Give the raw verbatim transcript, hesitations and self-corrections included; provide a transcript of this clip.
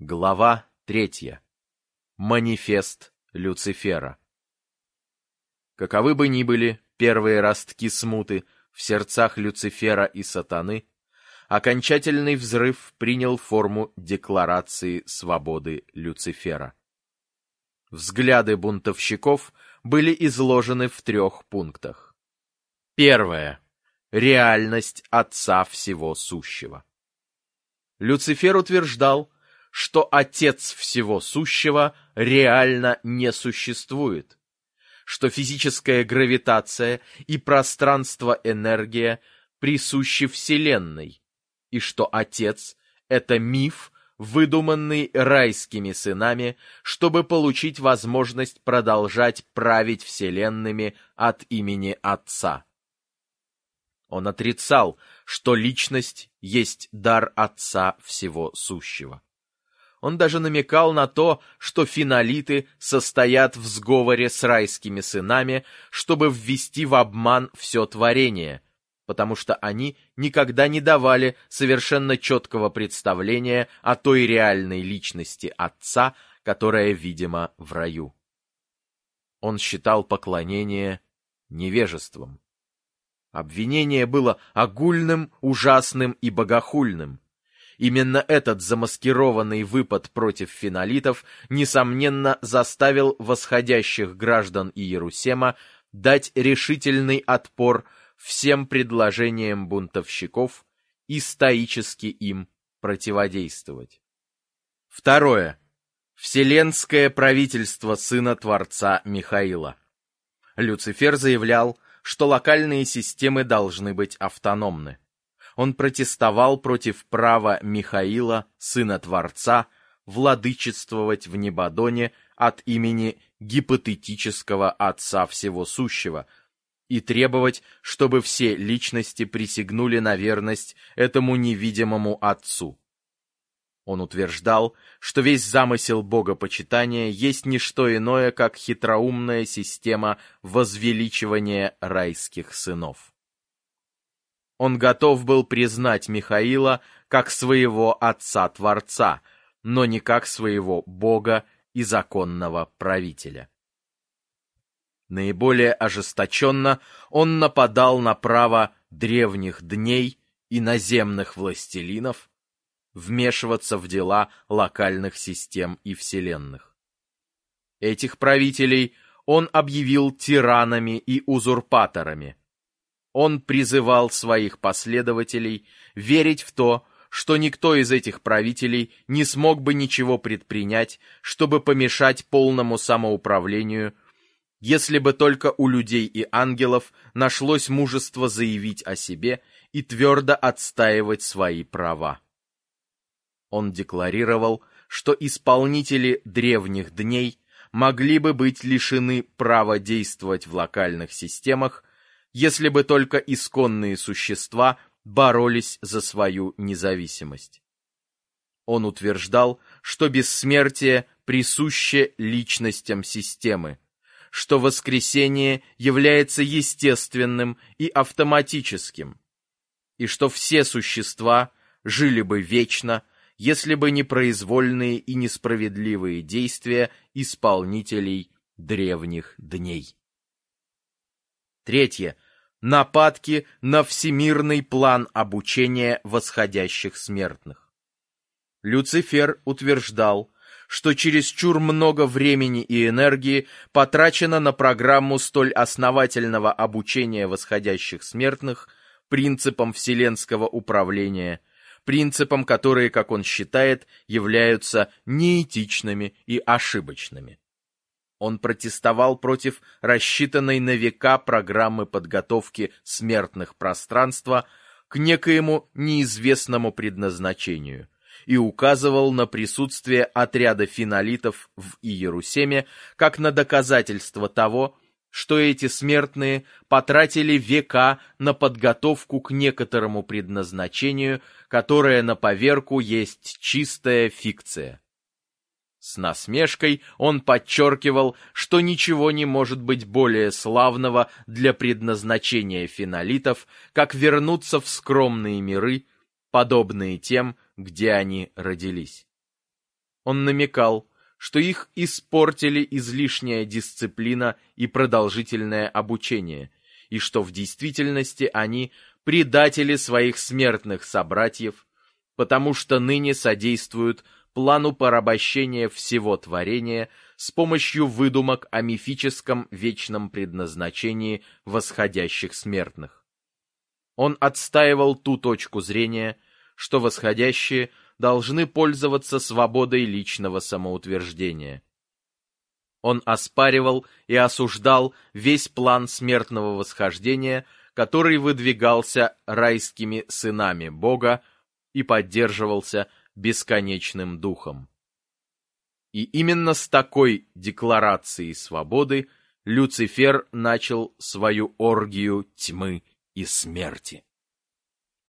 Глава третья. Манифест Люцифера. Каковы бы ни были первые ростки смуты в сердцах Люцифера и Сатаны, окончательный взрыв принял форму декларации свободы Люцифера. Взгляды бунтовщиков были изложены в трех пунктах. Первое. Реальность Отца Всего Сущего. Люцифер утверждал, что Отец Всего Сущего реально не существует, что физическая гравитация и пространство-энергия присущи Вселенной, и что Отец — это миф, выдуманный райскими сынами, чтобы получить возможность продолжать править вселенными от имени Отца. Он отрицал, что личность есть дар Отца Всего Сущего. Он даже намекал на то, что фенолиты состоят в сговоре с райскими сынами, чтобы ввести в обман все творение, потому что они никогда не давали совершенно четкого представления о той реальной личности Отца, которая видима в раю. Он считал поклонение невежеством. Обвинение было огульным, ужасным и богохульным. Именно этот замаскированный выпад против фенолитов, несомненно, заставил восходящих граждан Иерусема дать решительный отпор всем предложениям бунтовщиков и стоически им противодействовать. Второе. Вселенское правительство Сына Творца Михаила. Люцифер заявлял, что локальные системы должны быть автономны. Он протестовал против права Михаила, Сына Творца, владычествовать в Небодоне от имени гипотетического Отца Всего Сущего и требовать, чтобы все личности присягнули на верность этому невидимому Отцу. Он утверждал, что весь замысел богопочитания есть не что иное, как хитроумная система возвеличивания райских сынов. Он готов был признать Михаила как своего Отца-Творца, но не как своего Бога и законного правителя. Наиболее ожесточенно он нападал на право древних дней и наземных властелинов вмешиваться в дела локальных систем и вселенных. Этих правителей он объявил тиранами и узурпаторами. Он призывал своих последователей верить в то, что никто из этих правителей не смог бы ничего предпринять, чтобы помешать полному самоуправлению, если бы только у людей и ангелов нашлось мужество заявить о себе и твердо отстаивать свои права. Он декларировал, что исполнители древних дней могли бы быть лишены права действовать в локальных системах, если бы только исконные существа боролись за свою независимость. Он утверждал, что бессмертие присуще личностям системы, что воскресение является естественным и автоматическим, и что все существа жили бы вечно, если бы не произвольные и несправедливые действия исполнителей древних дней. Третье. Нападки на всемирный план обучения восходящих смертных. Люцифер утверждал, что чересчур много времени и энергии потрачено на программу столь основательного обучения восходящих смертных принципам вселенского управления, принципам, которые, как он считает, являются неэтичными и ошибочными. Он протестовал против рассчитанной на века программы подготовки смертных пространства к некоему неизвестному предназначению и указывал на присутствие отряда фенолитов в Иерусеме как на доказательство того, что эти смертные потратили века на подготовку к некоторому предназначению, которое на поверку есть чистая фикция. С насмешкой он подчеркивал, что ничего не может быть более славного для предназначения фенолитов, как вернуться в скромные миры, подобные тем, где они родились. Он намекал, что их испортили излишняя дисциплина и продолжительное обучение, и что в действительности они предатели своих смертных собратьев, потому что ныне содействуют плану порабощения всего творения с помощью выдумок о мифическом вечном предназначении восходящих смертных. Он отстаивал ту точку зрения, что восходящие должны пользоваться свободой личного самоутверждения. Он оспаривал и осуждал весь план смертного восхождения, который выдвигался райскими сынами Бога и поддерживался бесконечным духом. И именно с такой декларацией свободы Люцифер начал свою оргию тьмы и смерти.